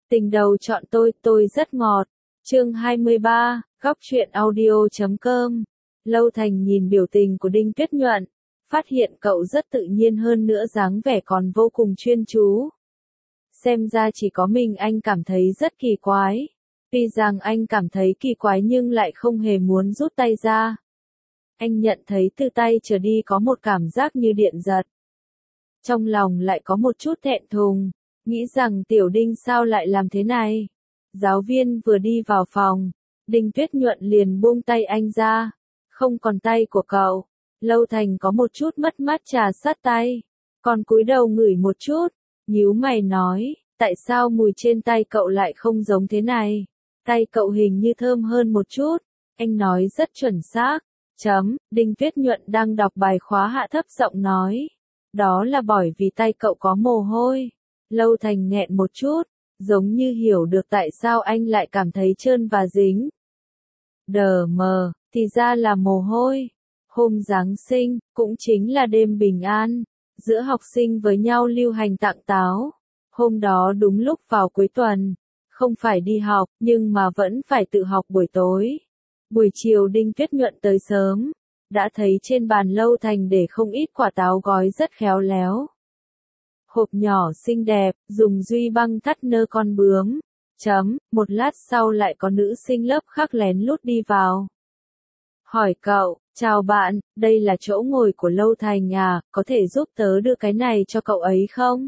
Tình đầu chọn tôi rất ngọt. Chương 23, góc truyện audio.com. Lâu Thành nhìn biểu tình của Đinh Tuyết Nhuận, phát hiện cậu rất tự nhiên hơn nữa, dáng vẻ còn vô cùng chuyên chú. Xem ra chỉ có mình anh cảm thấy rất kỳ quái. Tuy rằng anh cảm thấy kỳ quái nhưng lại không hề muốn rút tay ra. Anh nhận thấy từ tay trở đi có một cảm giác như điện giật. Trong lòng lại có một chút thẹn thùng, nghĩ rằng Tiểu Đinh sao lại làm thế này. Giáo viên vừa đi vào phòng, Đinh Tuyết Nhuận liền buông tay anh ra. Không còn tay của cậu. Lâu Thành có một chút mất mát trà sát tay, còn cúi đầu ngửi một chút, nhíu mày nói, tại sao mùi trên tay cậu lại không giống thế này? Tay cậu hình như thơm hơn một chút. Anh nói rất chuẩn xác. Đinh Tuyết Nhuận đang đọc bài khóa hạ thấp giọng nói, đó là bởi vì tay cậu có mồ hôi. Lâu Thành nghẹn một chút, giống như hiểu được tại sao anh lại cảm thấy trơn và dính. Đờ mờ, thì ra là mồ hôi. Hôm Giáng sinh, cũng chính là đêm bình an, giữa học sinh với nhau lưu hành tặng táo. Hôm đó đúng lúc vào cuối tuần, không phải đi học, nhưng mà vẫn phải tự học buổi tối. Buổi chiều Đinh Tuyết Nhuận tới sớm, đã thấy trên bàn Lâu Thành để không ít quả táo gói rất khéo léo. Hộp nhỏ xinh đẹp, dùng duy băng thắt nơ con bướm. Một lát sau lại có nữ sinh lớp khác lén lút đi vào. Hỏi cậu, chào bạn, đây là chỗ ngồi của Lâu Thành à, có thể giúp tớ đưa cái này cho cậu ấy không?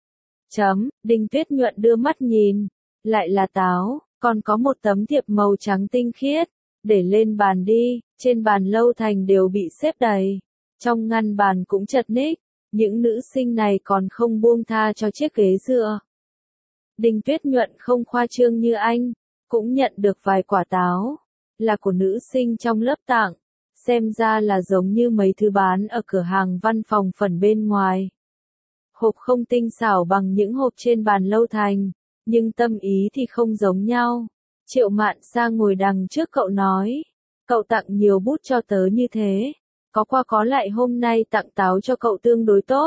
Đinh Tuyết Nhuận đưa mắt nhìn, lại là táo, còn có một tấm thiệp màu trắng tinh khiết, để lên bàn đi. Trên bàn Lâu Thành đều bị xếp đầy, trong ngăn bàn cũng chật ních, những nữ sinh này còn không buông tha cho chiếc ghế dựa. Đinh Tuyết Nhuận không khoa trương như anh, cũng nhận được vài quả táo, là của nữ sinh trong lớp tặng, xem ra là giống như mấy thứ bán ở cửa hàng văn phòng phần bên ngoài. Hộp không tinh xảo bằng những hộp trên bàn Lâu Thành, nhưng tâm ý thì không giống nhau. Triệu Mạn sang ngồi đằng trước cậu nói, cậu tặng nhiều bút cho tớ như thế, có qua có lại hôm nay tặng táo cho cậu tương đối tốt.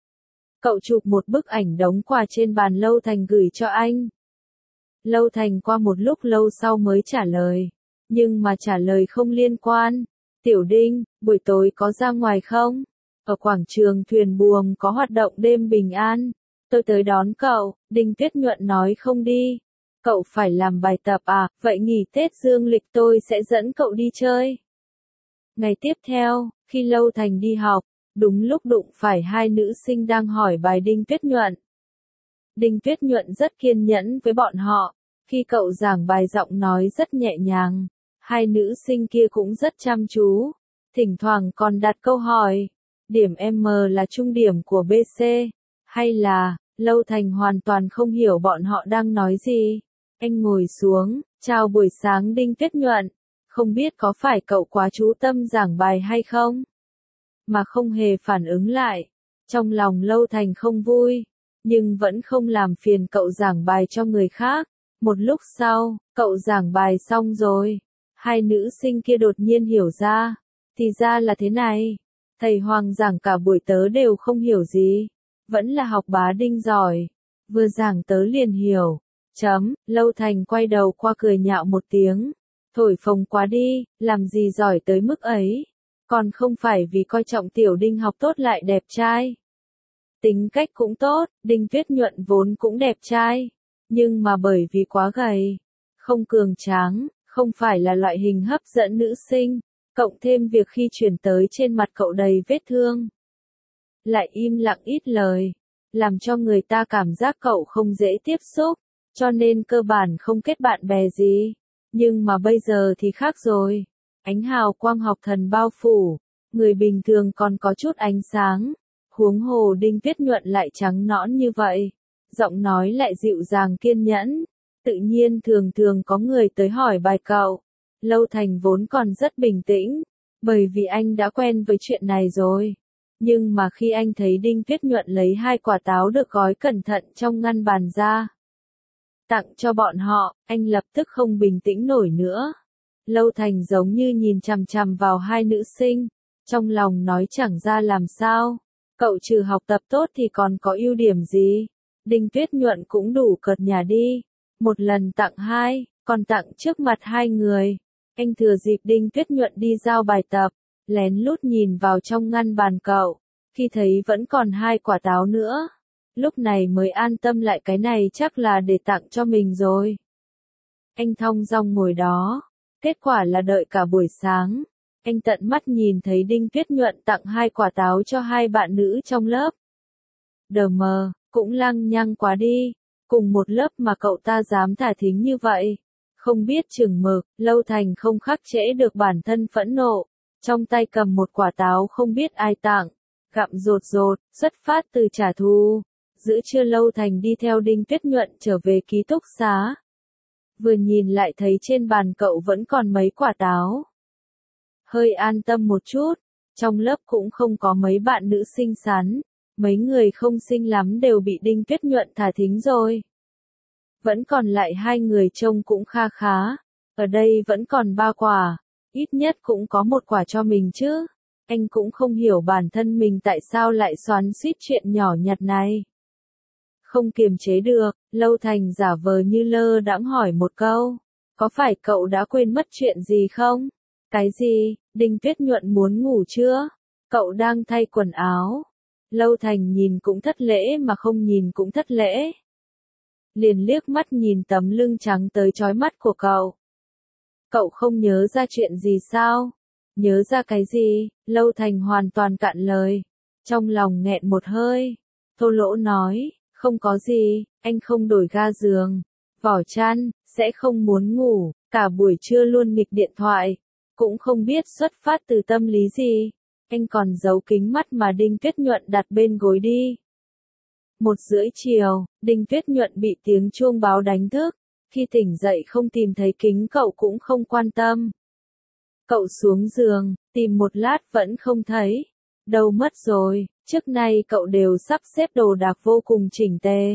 Cậu chụp một bức ảnh đống quà trên bàn Lâu Thành gửi cho anh. Lâu Thành qua một lúc lâu sau mới trả lời, nhưng mà trả lời không liên quan. Tiểu Đinh, buổi tối có ra ngoài không? Ở quảng trường thuyền buồm có hoạt động đêm bình an, tôi tới đón cậu. Đinh Tuyết Nhuận nói không đi. Cậu phải làm bài tập à, vậy nghỉ Tết dương lịch tôi sẽ dẫn cậu đi chơi. Ngày tiếp theo, khi Lâu Thành đi học, đúng lúc đụng phải hai nữ sinh đang hỏi bài Đinh Tuyết Nhuận. Đinh Tuyết Nhuận rất kiên nhẫn với bọn họ, khi cậu giảng bài giọng nói rất nhẹ nhàng, hai nữ sinh kia cũng rất chăm chú, thỉnh thoảng còn đặt câu hỏi, điểm M là trung điểm của BC, hay là, Lâu Thành hoàn toàn không hiểu bọn họ đang nói gì. Anh ngồi xuống, chào buổi sáng Đinh Tuyết Nhuận, không biết có phải cậu quá chú tâm giảng bài hay không? Mà không hề phản ứng lại. Trong lòng Lâu Thành không vui, nhưng vẫn không làm phiền cậu giảng bài cho người khác. Một lúc sau, cậu giảng bài xong rồi, hai nữ sinh kia đột nhiên hiểu ra, thì ra là thế này. Thầy Hoàng giảng cả buổi tớ đều không hiểu gì, vẫn là học bá Đinh giỏi, vừa giảng tớ liền hiểu. Lâu Thành quay đầu qua cười nhạo một tiếng, thổi phồng quá đi, làm gì giỏi tới mức ấy, còn không phải vì coi trọng Tiểu Đinh học tốt lại đẹp trai. Tính cách cũng tốt, Đinh Tuyết Nhuận vốn cũng đẹp trai, nhưng mà bởi vì quá gầy, không cường tráng, không phải là loại hình hấp dẫn nữ sinh, cộng thêm việc khi chuyển tới trên mặt cậu đầy vết thương, lại im lặng ít lời, làm cho người ta cảm giác cậu không dễ tiếp xúc, cho nên cơ bản không kết bạn bè gì. Nhưng mà bây giờ thì khác rồi, ánh hào quang học thần bao phủ, người bình thường còn có chút ánh sáng, huống hồ Đinh Tuyết Nhuận lại trắng nõn như vậy, giọng nói lại dịu dàng kiên nhẫn, tự nhiên thường thường có người tới hỏi bài cậu. Lâu Thành vốn còn rất bình tĩnh, bởi vì anh đã quen với chuyện này rồi. Nhưng mà khi anh thấy Đinh Tuyết Nhuận lấy hai quả táo được gói cẩn thận trong ngăn bàn ra, tặng cho bọn họ, anh lập tức không bình tĩnh nổi nữa. Lâu Thành giống như nhìn chằm chằm vào hai nữ sinh, trong lòng nói chẳng ra làm sao, cậu trừ học tập tốt thì còn có ưu điểm gì? Đinh Tuyết Nhuận cũng đủ cợt nhả đi, Một lần tặng hai, còn tặng trước mặt hai người. Anh thừa dịp Đinh Tuyết Nhuận đi giao bài tập, lén lút nhìn vào trong ngăn bàn cậu, khi thấy vẫn còn hai quả táo nữa. Lúc này mới an tâm lại, cái này chắc là để tặng cho mình rồi. Anh thong dong ngồi đó, kết quả là đợi cả buổi sáng. Anh tận mắt nhìn thấy Đinh Tuyết Nhuận tặng hai quả táo cho hai bạn nữ trong lớp. Đờ mờ, cũng lăng nhăng quá đi, cùng một lớp mà cậu ta dám thả thính như vậy. Không biết chừng mực, Lâu Thành không khắc chế được bản thân phẫn nộ, trong tay cầm một quả táo không biết ai tặng, gặm rột rột, xuất phát từ trả thù. Giữa trưa Lâu Thành đi theo Đinh Tuyết Nhuận trở về ký túc xá. Vừa nhìn lại thấy trên bàn cậu vẫn còn mấy quả táo. Hơi an tâm một chút, trong lớp cũng không có mấy bạn nữ xinh xắn, mấy người không xinh lắm đều bị Đinh Tuyết Nhuận thả thính rồi. Vẫn còn lại hai người trông cũng kha khá, ở đây vẫn còn ba quả, ít nhất cũng có một quả cho mình chứ. Anh cũng không hiểu bản thân mình tại sao lại xoắn xuýt chuyện nhỏ nhặt này. Không kiềm chế được, Lâu Thành giả vờ như lơ đãng hỏi một câu, có phải cậu đã quên mất chuyện gì không? Cái gì? Đinh Tuyết Nhuận muốn ngủ chưa? Cậu đang thay quần áo. Lâu Thành nhìn cũng thất lễ mà không nhìn cũng thất lễ. Liền liếc mắt nhìn tấm lưng trắng tới chói mắt của cậu. Cậu không nhớ ra chuyện gì sao? Nhớ ra cái gì? Lâu Thành hoàn toàn cạn lời. Trong lòng nghẹn một hơi. Thô lỗ nói, không có gì, anh không đổi ga giường, vỏ chăn, sẽ không muốn ngủ, cả buổi trưa luôn nghịch điện thoại. Cũng không biết xuất phát từ tâm lý gì. Anh còn giấu kính mắt mà Đinh Tuyết Nhuận đặt bên gối đi. 1:30 chiều, Đinh Tuyết Nhuận bị tiếng chuông báo đánh thức. Khi tỉnh dậy không tìm thấy kính cậu cũng không quan tâm. Cậu xuống giường, tìm một lát vẫn không thấy. Đâu mất rồi, trước nay cậu đều sắp xếp đồ đạc vô cùng chỉnh tề.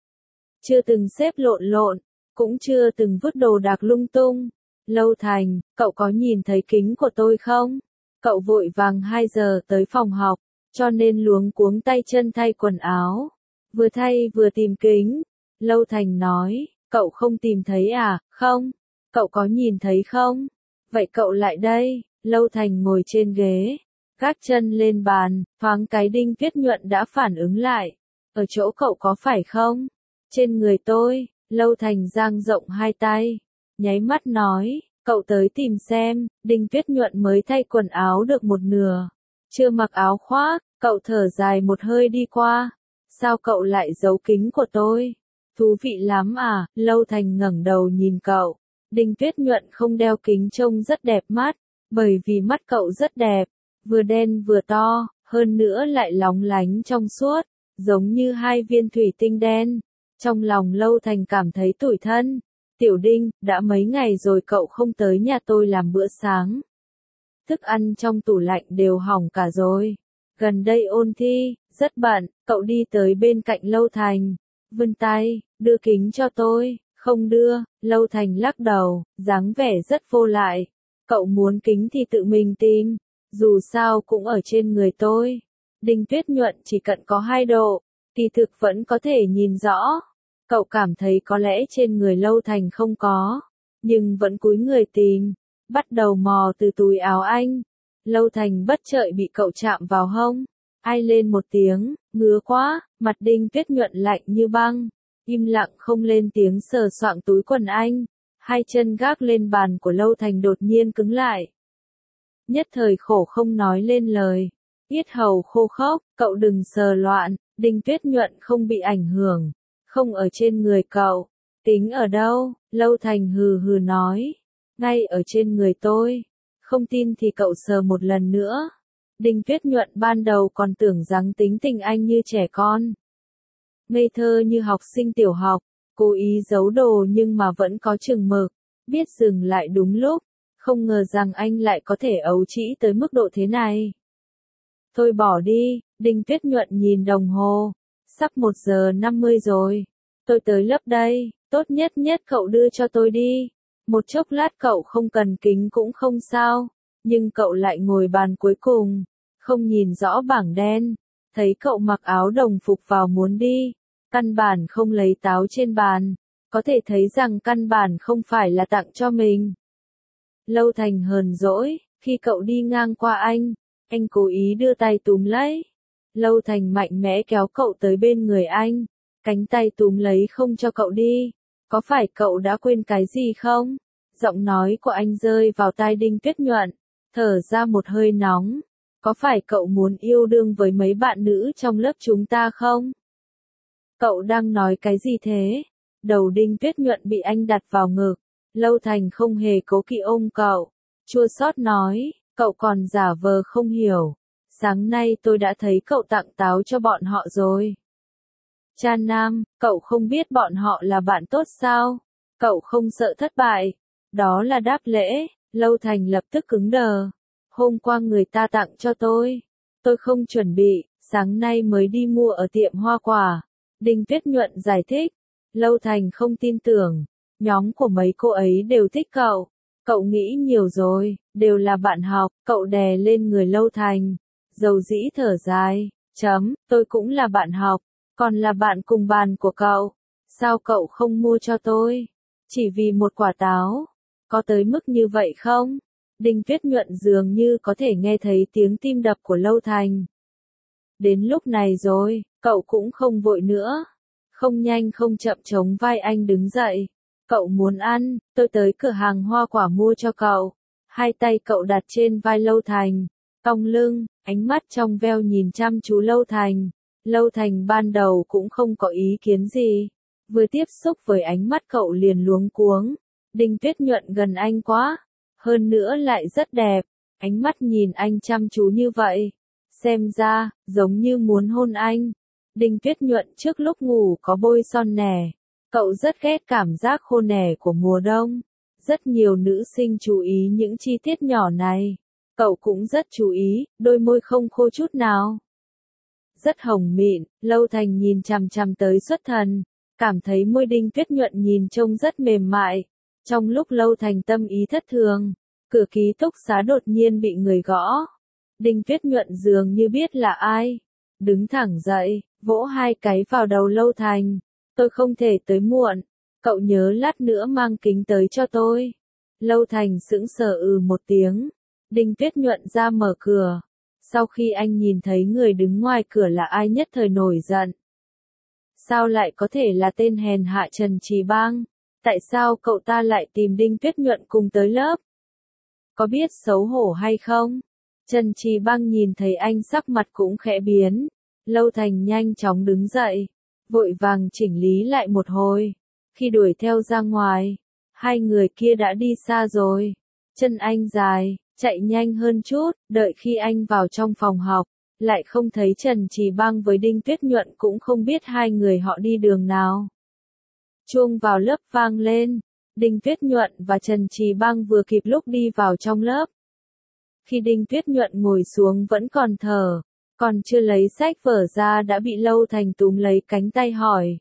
Chưa từng xếp lộn lộn, cũng chưa từng vứt đồ đạc lung tung. Lâu Thành, cậu có nhìn thấy kính của tôi không? Cậu vội vàng 2 giờ tới phòng học, cho nên luống cuống tay chân thay quần áo. Vừa thay vừa tìm kính. Lâu Thành nói, cậu không tìm thấy à? Không. Cậu có nhìn thấy không? Vậy cậu lại đây. Lâu Thành ngồi trên ghế, gác chân lên bàn, thoáng cái Đinh Tuyết Nhuận đã phản ứng lại. Ở chỗ cậu có phải không? Trên người tôi. Lâu Thành dang rộng hai tay, nháy mắt nói, cậu tới tìm xem. Đinh Tuyết Nhuận mới thay quần áo được một nửa, chưa mặc áo khoác, cậu thở dài một hơi đi qua. Sao cậu lại giấu kính của tôi? Thú vị lắm à? Lâu Thành ngẩng đầu nhìn cậu. Đinh Tuyết Nhuận không đeo kính trông rất đẹp mắt, bởi vì mắt cậu rất đẹp, vừa đen vừa to, hơn nữa lại lóng lánh trong suốt, giống như hai viên thủy tinh đen. Trong lòng Lâu Thành cảm thấy tủi thân. Tiểu Đinh, đã mấy ngày rồi cậu không tới nhà tôi làm bữa sáng. Thức ăn trong tủ lạnh đều hỏng cả rồi. Gần đây ôn thi, rất bận, cậu đi tới bên cạnh Lâu Thành, vươn tay, đưa kính cho tôi. Không đưa. Lâu Thành lắc đầu, dáng vẻ rất vô lại. Cậu muốn kính thì tự mình tìm, dù sao cũng ở trên người tôi. Đinh Tuyết Nhuận chỉ cận có 2 độ, kỳ thực vẫn có thể nhìn rõ. Cậu cảm thấy có lẽ trên người Lâu Thành không có, nhưng vẫn cúi người tìm, bắt đầu mò từ túi áo anh. Lâu Thành bất chợt bị cậu chạm vào hông, ai lên một tiếng, ngứa quá. Mặt Đinh Tuyết Nhuận lạnh như băng, im lặng không lên tiếng sờ soạng túi quần anh. Hai chân gác lên bàn của Lâu Thành đột nhiên cứng lại. Nhất thời khổ không nói lên lời, yết hầu khô khốc. Cậu đừng sờ loạn, Đinh Tuyết Nhuận không bị ảnh hưởng, không ở trên người cậu. Tính ở đâu? Lâu Thành hừ hừ nói, ngay ở trên người tôi. Không tin thì cậu sờ một lần nữa. Đinh Tuyết Nhuận ban đầu còn tưởng rằng tính tình anh như trẻ con, ngây thơ như học sinh tiểu học, cố ý giấu đồ nhưng mà vẫn có chừng mực, biết dừng lại đúng lúc. Không ngờ rằng anh lại có thể ấu trĩ tới mức độ thế này. Thôi bỏ đi. Đinh Tuyết Nhuận nhìn đồng hồ, sắp 1:50 rồi. Tôi tới lớp đây, tốt nhất cậu đưa cho tôi đi. Một chốc lát cậu không cần kính cũng không sao, nhưng cậu lại ngồi bàn cuối cùng, không nhìn rõ bảng đen. Thấy cậu mặc áo đồng phục vào muốn đi, căn bản không lấy táo trên bàn, có thể thấy rằng căn bản không phải là tặng cho mình. Lâu Thành hờn dỗi, khi cậu đi ngang qua anh cố ý đưa tay túm lấy. Lâu Thành mạnh mẽ kéo cậu tới bên người anh, cánh tay túm lấy không cho cậu đi. Có phải cậu đã quên cái gì không? Giọng nói của anh rơi vào tai Đinh Tuyết Nhuận, thở ra một hơi nóng. Có phải cậu muốn yêu đương với mấy bạn nữ trong lớp chúng ta không? Cậu đang nói cái gì thế? Đầu Đinh Tuyết Nhuận bị anh đặt vào ngực. Lâu Thành không hề cố kỵ ôm cậu. Chua xót nói, cậu còn giả vờ không hiểu. Sáng nay tôi đã thấy cậu tặng táo cho bọn họ rồi. Cha nam, cậu không biết bọn họ là bạn tốt sao? Cậu không sợ thất bại. Đó là đáp lễ. Lâu Thành lập tức cứng đờ. Hôm qua người ta tặng cho tôi. Tôi không chuẩn bị, sáng nay mới đi mua ở tiệm hoa quả. Đinh Tuyết Nhuận giải thích. Lâu Thành không tin tưởng. Nhóm của mấy cô ấy đều thích cậu. Cậu nghĩ nhiều rồi, đều là bạn học. Cậu đè lên người Lâu Thành. Dầu dĩ thở dài. Tôi cũng là bạn học. Còn là bạn cùng bàn của cậu. Sao cậu không mua cho tôi? Chỉ vì một quả táo. Có tới mức như vậy không? Đinh Tuyết Nhuận dường như có thể nghe thấy tiếng tim đập của Lâu Thành. Đến lúc này rồi, cậu cũng không vội nữa. Không nhanh không chậm chống vai anh đứng dậy. Cậu muốn ăn, tôi tới cửa hàng hoa quả mua cho cậu. Hai tay cậu đặt trên vai Lâu Thành. Cong lưng, ánh mắt trong veo nhìn chăm chú Lâu Thành. Lâu Thành ban đầu cũng không có ý kiến gì. Vừa tiếp xúc với ánh mắt cậu liền luống cuống. Đinh Tuyết Nhuận gần anh quá. Hơn nữa lại rất đẹp. Ánh mắt nhìn anh chăm chú như vậy. Xem ra, giống như muốn hôn anh. Đinh Tuyết Nhuận trước lúc ngủ có bôi son nẻ. Cậu rất ghét cảm giác khô nẻ của mùa đông. Rất nhiều nữ sinh chú ý những chi tiết nhỏ này. Cậu cũng rất chú ý, đôi môi không khô chút nào. Rất hồng mịn, Lâu Thành nhìn chằm chằm tới xuất thần. Cảm thấy môi Đinh Tuyết Nhuận nhìn trông rất mềm mại. Trong lúc Lâu Thành tâm ý thất thường, cửa ký túc xá đột nhiên bị người gõ. Đinh Tuyết Nhuận dường như biết là ai. Đứng thẳng dậy, vỗ hai cái vào đầu Lâu Thành. Tôi không thể tới muộn. Cậu nhớ lát nữa mang kính tới cho tôi. Lâu Thành sững sờ một tiếng. Đinh Tuyết Nhuận ra mở cửa. Sau khi anh nhìn thấy người đứng ngoài cửa là ai nhất thời nổi giận. Sao lại có thể là tên hèn hạ Trần Trì Bang? Tại sao cậu ta lại tìm Đinh Tuyết Nhuận cùng tới lớp? Có biết xấu hổ hay không? Trần Trì Bang nhìn thấy anh sắc mặt cũng khẽ biến. Lâu Thành nhanh chóng đứng dậy. Vội vàng chỉnh lý lại một hồi. Khi đuổi theo ra ngoài, hai người kia đã đi xa rồi. Chân anh dài, chạy nhanh hơn chút, đợi khi anh vào trong phòng học, lại không thấy Trần Trì Bang với Đinh Tuyết Nhuận cũng không biết hai người họ đi đường nào. Chuông vào lớp vang lên, Đinh Tuyết Nhuận và Trần Trì Bang vừa kịp lúc đi vào trong lớp. Khi Đinh Tuyết Nhuận ngồi xuống vẫn còn thở, còn chưa lấy sách vở ra đã bị Lâu Thành túm lấy cánh tay hỏi.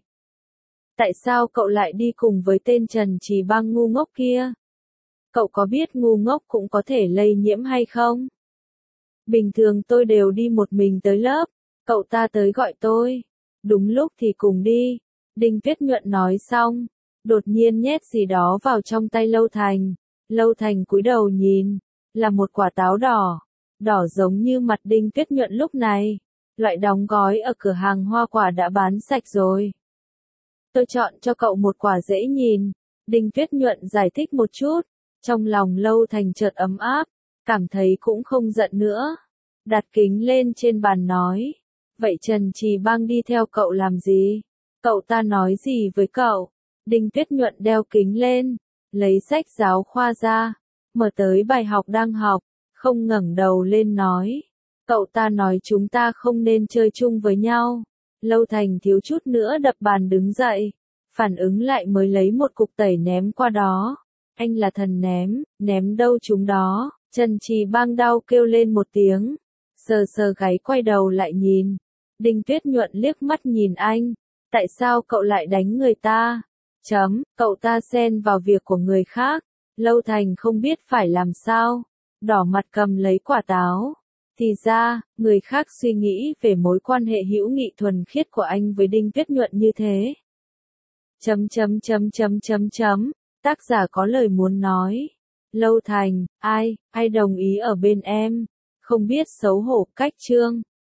Tại sao cậu lại đi cùng với tên Trần Trì Bang ngu ngốc kia? Cậu có biết ngu ngốc cũng có thể lây nhiễm hay không? Bình thường tôi đều đi một mình tới lớp, cậu ta tới gọi tôi. Đúng lúc thì cùng đi. Đinh Tuyết Nhuận nói xong, đột nhiên nhét gì đó vào trong tay Lâu Thành. Lâu Thành cúi đầu nhìn, là một quả táo đỏ. Đỏ giống như mặt Đinh Tuyết Nhuận lúc này. Loại đóng gói ở cửa hàng hoa quả đã bán sạch rồi. Tôi chọn cho cậu một quả dễ nhìn. Đinh Tuyết Nhuận giải thích một chút. Trong lòng Lâu Thành chợt ấm áp, cảm thấy cũng không giận nữa. Đặt kính lên trên bàn nói. Vậy Trần Trì Bang đi theo cậu làm gì? Cậu ta nói gì với cậu? Đinh Tuyết Nhuận đeo kính lên, lấy sách giáo khoa ra, mở tới bài học đang học, không ngẩng đầu lên nói. Cậu ta nói chúng ta không nên chơi chung với nhau. Lâu Thành thiếu chút nữa đập bàn đứng dậy, phản ứng lại mới lấy một cục tẩy ném qua đó. Anh là thần ném, ném đâu chúng đó. Trần Trì Bang đau kêu lên một tiếng, sờ sờ gáy quay đầu lại nhìn. Đinh Tuyết Nhuận liếc mắt nhìn anh. Tại sao cậu lại đánh người ta? Cậu ta xen vào việc của người khác. Lâu Thành không biết phải làm sao. Đỏ mặt cầm lấy quả táo. Thì ra, người khác suy nghĩ về mối quan hệ hữu nghị thuần khiết của anh với Đinh Tuyết Nhuận như thế. Tác giả có lời muốn nói. Lâu Thành, ai đồng ý ở bên em? Không biết xấu hổ cách chương.